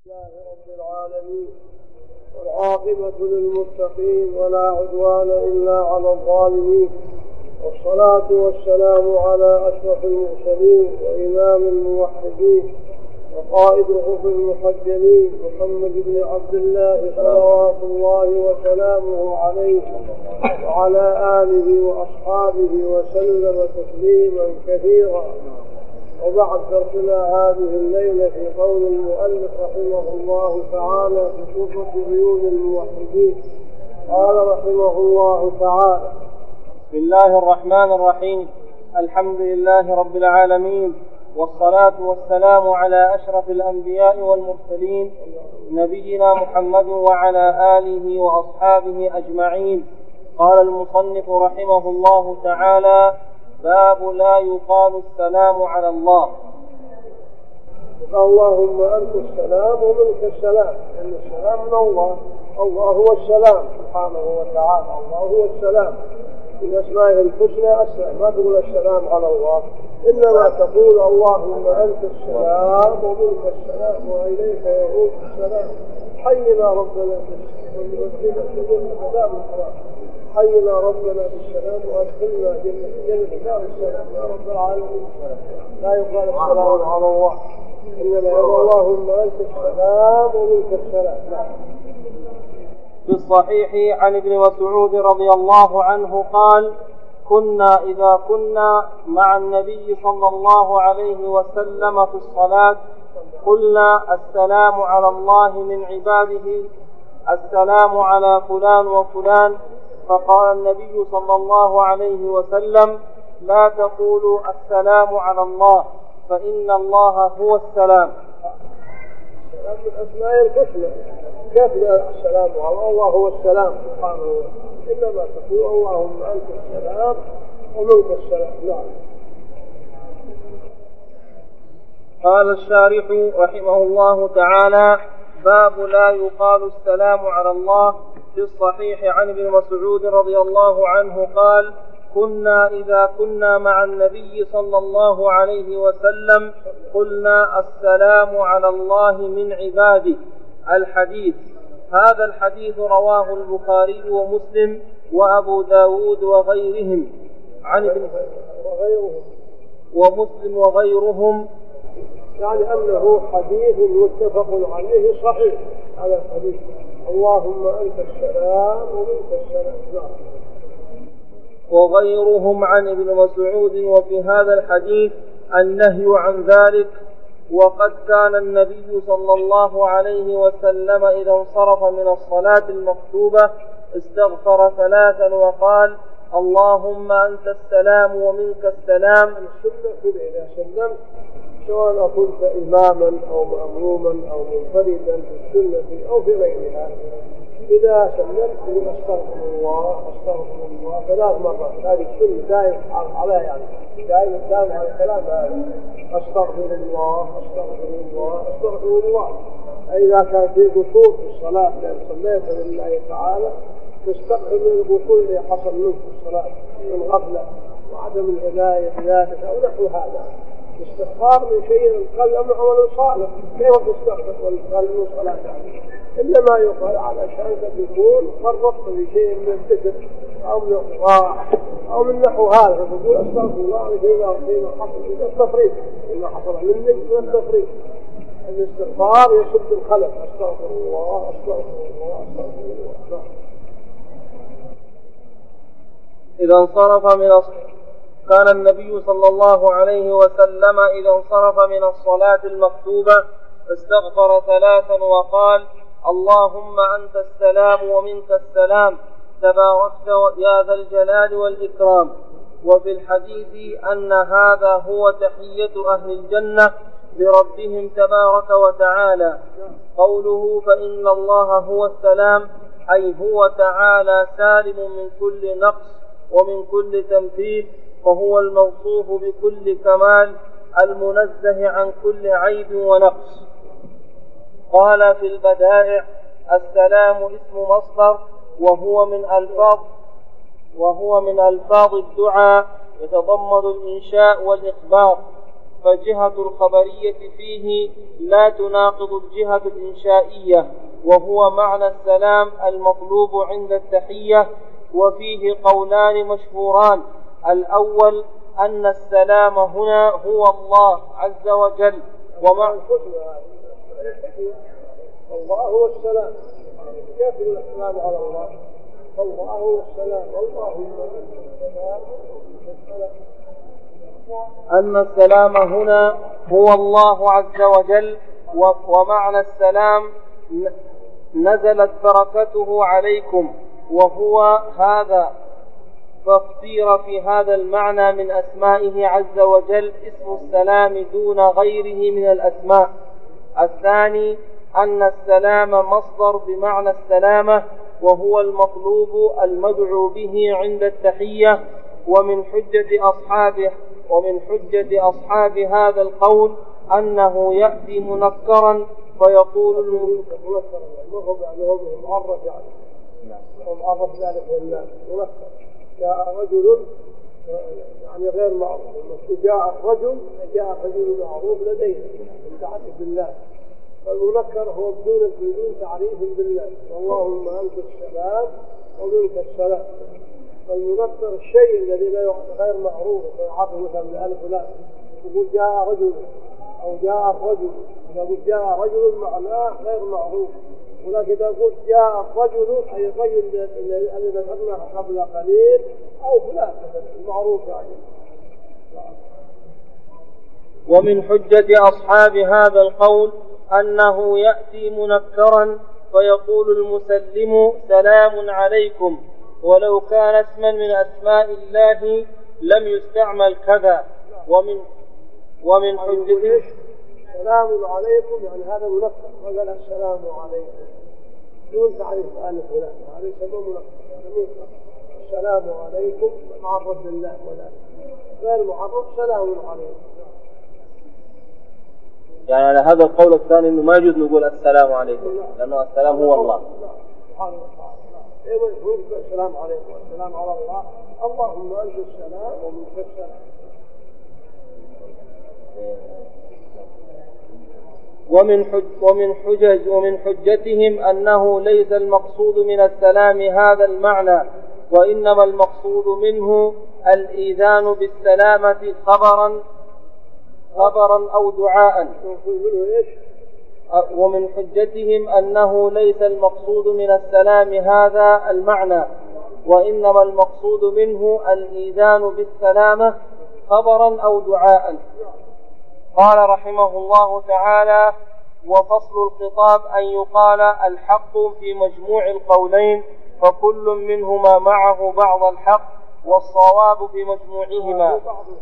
لله رب العالمين والعاقبة للمتقين ولا عدوان إلا على الظالمين، والصلاة والسلام على أشرف المرسلين وإمام الموحدين وقائد الغر المحجلين محمد بن عبد الله صلوات الله وسلامه عليه وعلى آله وأصحابه وسلم تسليما كثيرا. وبعد درسنا هذه الليلة في قول المؤلف رحمه الله تعالى في سورة عيون الموحدين، قال رحمه الله تعالى: بسم الله الرحمن الرحيم. الحمد لله رب العالمين، والصلاة والسلام على أشرف الأنبياء والمرسلين نبينا محمد وعلى آله وأصحابه أجمعين. قال المصنف رحمه الله تعالى: باب لا يقال السلام على الله. اللهم أنت السلام ومنك السلام، لأن السلام من الله، الله هو السلام سبحانه وتعالى، الله هو السلام من أسمائه الحسنى السلام. ما تقول السلام على الله، إنما تقول اللهم أنت السلام ومنك السلام وإليك يعود السلام. حينا ربنا حينا ربنا بالسلام وأدخلنا جنة دار السلام يا رب العالمين. لا يقال السلام على الله، إنما يقول اللهم أنت السلام ومنك السلام. في الصحيح عن ابن مسعود رضي الله عنه قال: كنا إذا كنا مع النبي صلى الله عليه وسلم في الصلاة قلنا السلام على الله من عباده، السلام على فلان وفلان، فقال النبي صلى الله عليه وسلم: لا تقولوا السلام على الله فإن الله هو السلام. السلام من أسماء الحسنى، كيف السلام على الله هو السلام سبحانه وتعالى، إنما تقول اللهم أنت السلام ومنك السلام. نعم. قال الشارح رحمه الله تعالى: باب لا يقال السلام على الله. في الصحيح عن ابن مسعود رضي الله عنه قال: كنا إذا كنا مع النبي صلى الله عليه وسلم قلنا السلام على الله من عباده. الحديث. هذا الحديث رواه البخاري ومسلم وأبو داود وغيرهم عن ابن ومسلم وغيرهم، يعني أنه حديث متفق عليه صحيح. على الحديث اللهم أنت السلام ومنك السلام. وغيرهم عن ابن مسعود. وفي هذا الحديث النهي عن ذلك. وقد كان النبي صلى الله عليه وسلم إذا انصرف من الصلاة المكتوبة استغفر ثلاثا وقال: اللهم أنت السلام ومنك السلام. السنة إذا سلمت سواء كنت إماما أو مأموما أو منفردا في السنة أو في غيرها، إذا سلمت أستغفر الله أستغفر الله 3 مرات. هذه السنة دائما عليها، يعني دائما على الكلام هذا: أستغفر الله أستغفر الله أستغفر الله. إذا كان في قصور في الصلاة لأن صليت لله تعالى تستغفر من القصور اللي حصل منك في الصلاة من غفلة وعدم العناية بذلك أو نحو هذا. الاستغفار من شيء قال أمر عمل صالح، كيف تستغفر والقال من صلاة يعني؟ إنما يقال علشان تكون فرطت بشيء من الذكر أو من القراءة أو من نحو هذا، فتقول أستغفر الله فيما حصل من التفريط، فيما حصل مني من التفريط. الاستغفار يسد الخلل. أستغفر الله أستغفر الله أستغفر الله. إذا انصرف كان النبي صلى الله عليه وسلم إذا انصرف من الصلاة المكتوبة استغفر 3 وقال: اللهم أنت السلام ومنك السلام تباركت يا ذا الجلال والإكرام. وفي الحديث أن هذا هو تحية أهل الجنة لربهم تبارك وتعالى. قوله فإن الله هو السلام أي هو تعالى سالم من كل نقص ومن كل تمثيل، فهو الموصوف بكل كمال المنزه عن كل عيب ونقص. قال في البدائع: السلام اسم مصدر وهو من ألفاظ الدعاء يتضمن الإنشاء والإخبار، فجهة الخبرية فيه لا تناقض الجهة الإنشائية، وهو معنى السلام المطلوب عند التحية. وفيه قولان مشهوران: الأول أن السلام هنا هو الله عز وجل، الله هو السلام، كيف السلام على الله؟ الله هو السلام، اللهم أن السلام هنا هو الله عز وجل، ومعنى السلام نزلت بركته عليكم، وهو هذا. فاختير في هذا المعنى من أسمائه عز وجل اسم السلام دون غيره من الأسماء. الثاني أن السلام مصدر بمعنى السلامة، وهو المطلوب المدعو به عند التحية. ومن حجة أصحاب هذا القول أنه يأتي منكرا فيقول المعرف ذلك والناس منكر. جاء رجل يعني غير معروف، جاء رجل معروف لدينا متعرف بالله، فالمنكر هو بدون تعريف بالله، اللهم أنت السلام ومنك السلام. فالمنكر الشيء الذي لا غير معروف ويعرف مثلا بألف ولام، يقول جاء رجل أو جاء رجل، إذا قلت جاء رجل معناه غير معروف، ولكن إذا قلت جاء الرجل أي الرجل الذي ذكرناه قبل قليل أو فلان المعروف يعني. ومن حجة أصحاب هذا القول أنه يأتي منكرا فيقول المسلم سلام عليكم، ولو كان اسما من أسماء الله لم يستعمل كذا. ومن حجة سلام عليكم يعني هذا منكر، وقال السلام عليكم دون تعريف آل فلان، هذا يسمى منكر. السلام عليكم معرف بالله ولا غير معرف سلام عليكم. يعني على هذا القول الثاني انه ما يجوز نقول السلام عليكم، لانه السلام هو الله. السلام عليكم والسلام على الله، اللهم انت السلام ومنك السلام. ومن حجتهم أنه ليس المقصود من السلام هذا المعنى، وإنما المقصود منه الإيذان بالسلامة خبرا أو دعاء. ومن حجتهم أنه ليس المقصود من السلام هذا المعنى، وإنما المقصود منه الإيذان بالسلامة خبرا أو دعاء. قال رحمه الله تعالى: وفصل الخطاب أن يقال الحق في مجموع القولين، فكل منهما معه بعض الحق، والصواب في مجموعهما.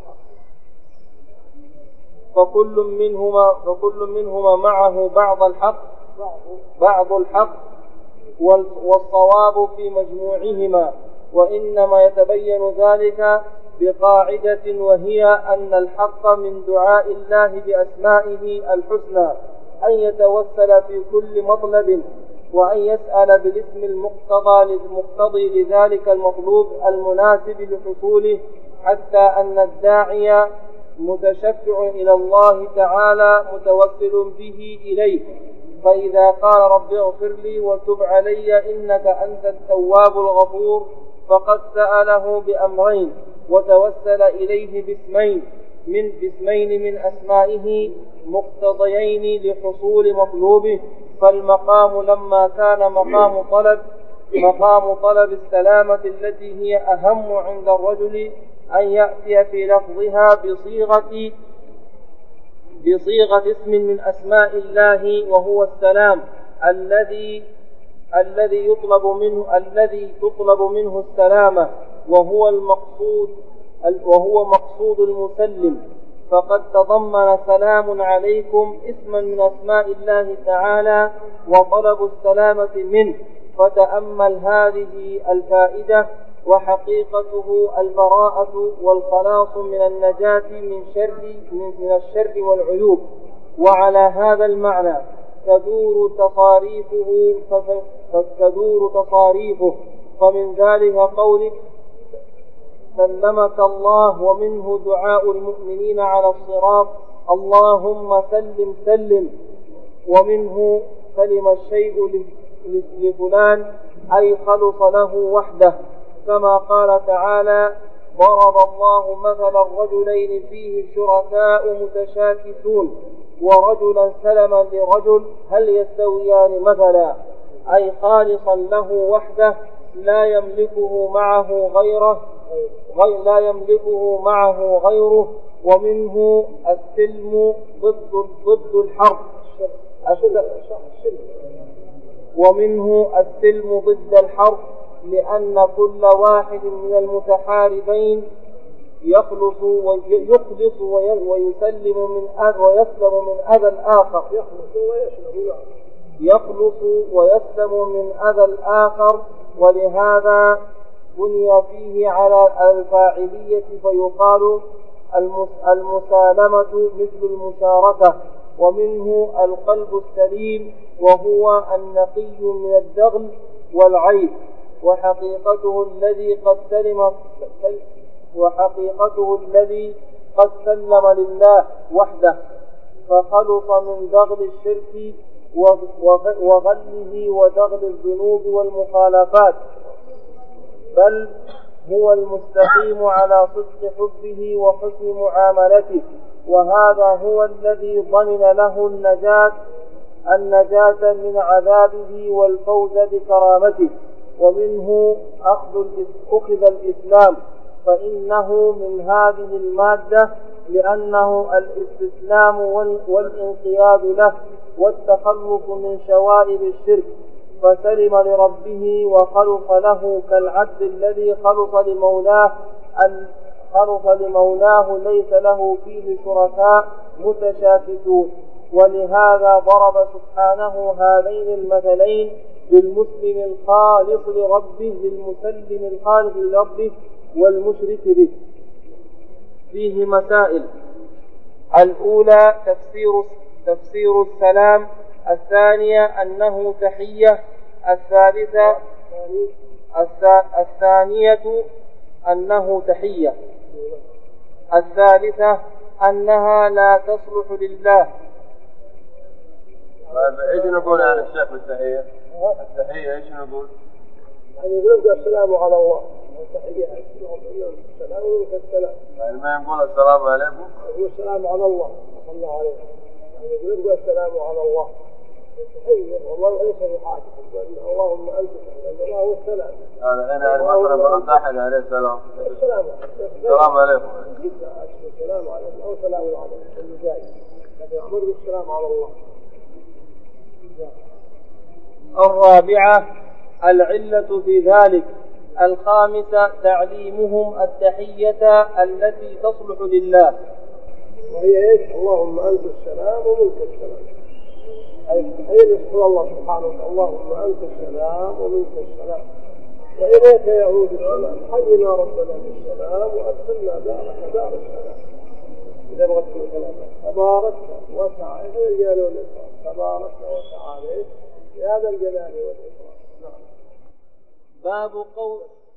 فكل منهما معه بعض الحق والصواب في مجموعهما. وإنما يتبين ذلك بقاعدة، وهي أن الحق من دعاء الله بأسمائه الحسنى أن يتوسل في كل مطلب، وأن يسأل بالاسم المقتضي لذلك المطلوب المناسب لحصوله، حتى أن الداعي متشفع إلى الله تعالى متوسل به إليه. فإذا قال رب اغفر لي وتب علي إنك أنت التواب الغفور، فقد سأله بأمرين وتوسل إليه باسمين من أسمائه مقتضيين لحصول مطلوبه. فالمقام لما كان مقام طلب السلامة التي هي أهم عند الرجل أن يأتي في لفظها بصيغة اسم من أسماء الله، وهو السلام الذي تطلب منه السلامة، وهو مقصود المسلم. فقد تضمن سلام عليكم اسما من أسماء الله تعالى وطلب السلامة منه. فتأمل هذه الفائدة، وحقيقته البراءة والخلاص من النجاة من الشر والعيوب. وعلى هذا المعنى تدور تصاريفه. فمن ذلك قولك سلمك الله، ومنه دعاء المؤمنين على الصراط اللهم سلم سلم. ومنه سلم الشيء لفلان أي خلص له وحده، كما قال تعالى: ضرب الله مثلا رجلين فيه شركاء متشاكسون ورجلا سلما لرجل هل يستويان مثلا، أي خالصا له وحده لا يملكه معه غيره. ومنه السلم ضد الحرب. ومنه السلم ضد الحرب، لأن كل واحد من المتحاربين يخلص ويسلم من أذى الآخر. ولهذا بني فيه على الفاعلية، فيقال المسالمة مثل المشاركة. ومنه القلب السليم، وهو النقي من الدغل والعيب، وحقيقته الذي قد سلم لله وحده، فخلص من دغل الشرك وغله ودغل الذنوب والمخالفات، بل هو المستقيم على صدق حبه وحسن معاملته. وهذا هو الذي ضمن له النجاة من عذابه والفوز بكرامته. ومنه أخذ الإسلام، فإنه من هذه المادة، لأنه الاستسلام والانقياد له والتخلص من شوائب الشرك، فسلم لربه وخلص له، كالعبد الذي خلص لمولاه ليس له فيه شركاء متشاكسون. ولهذا ضرب سبحانه هذين المثلين للمسلم الخالص لربه والمشرك به. فيه مسائل: الأولى تفسير السلام، الثانية أنه تحية، الثانية أنه تحية، الثالثة أنها لا تصلح لله. ايش نقول عن الشيخ بالتحية؟ التحية ايش نقول؟ يعني يقول السلام على الله، التحية السلام والسلام. يعني ما يقول السلام عليكم؟ يقول السلام على الله صلى الله عليه وسلم. يعني يقول السلام على الله، التحية والله ليس بحاجة، اللهم أنت الله هو السلام. هذا هنا مثلا برد أحد عليه السلام. السلام عليكم. السلام عليكم أو سلام عليكم الجاي، لكن أمر بالسلام على الله. الرابعة العلة في ذلك. الخامسة تعليمهم التحية التي تصلح لله، وهي ايش؟ اللهم أنت السلام ومنك السلام. أي نسأل الله سبحانه وتعالى: اللهم أنت السلام ومنك السلام، وإليك يعود السلام، حينا ربنا بالسلام وأدخلنا دارك دار السلام. إذا بغت الكلام تبارك وتعالى الجلال والإكرام، تبارك وتعالى بهذا الجلال والإكرام. نعم. باب قول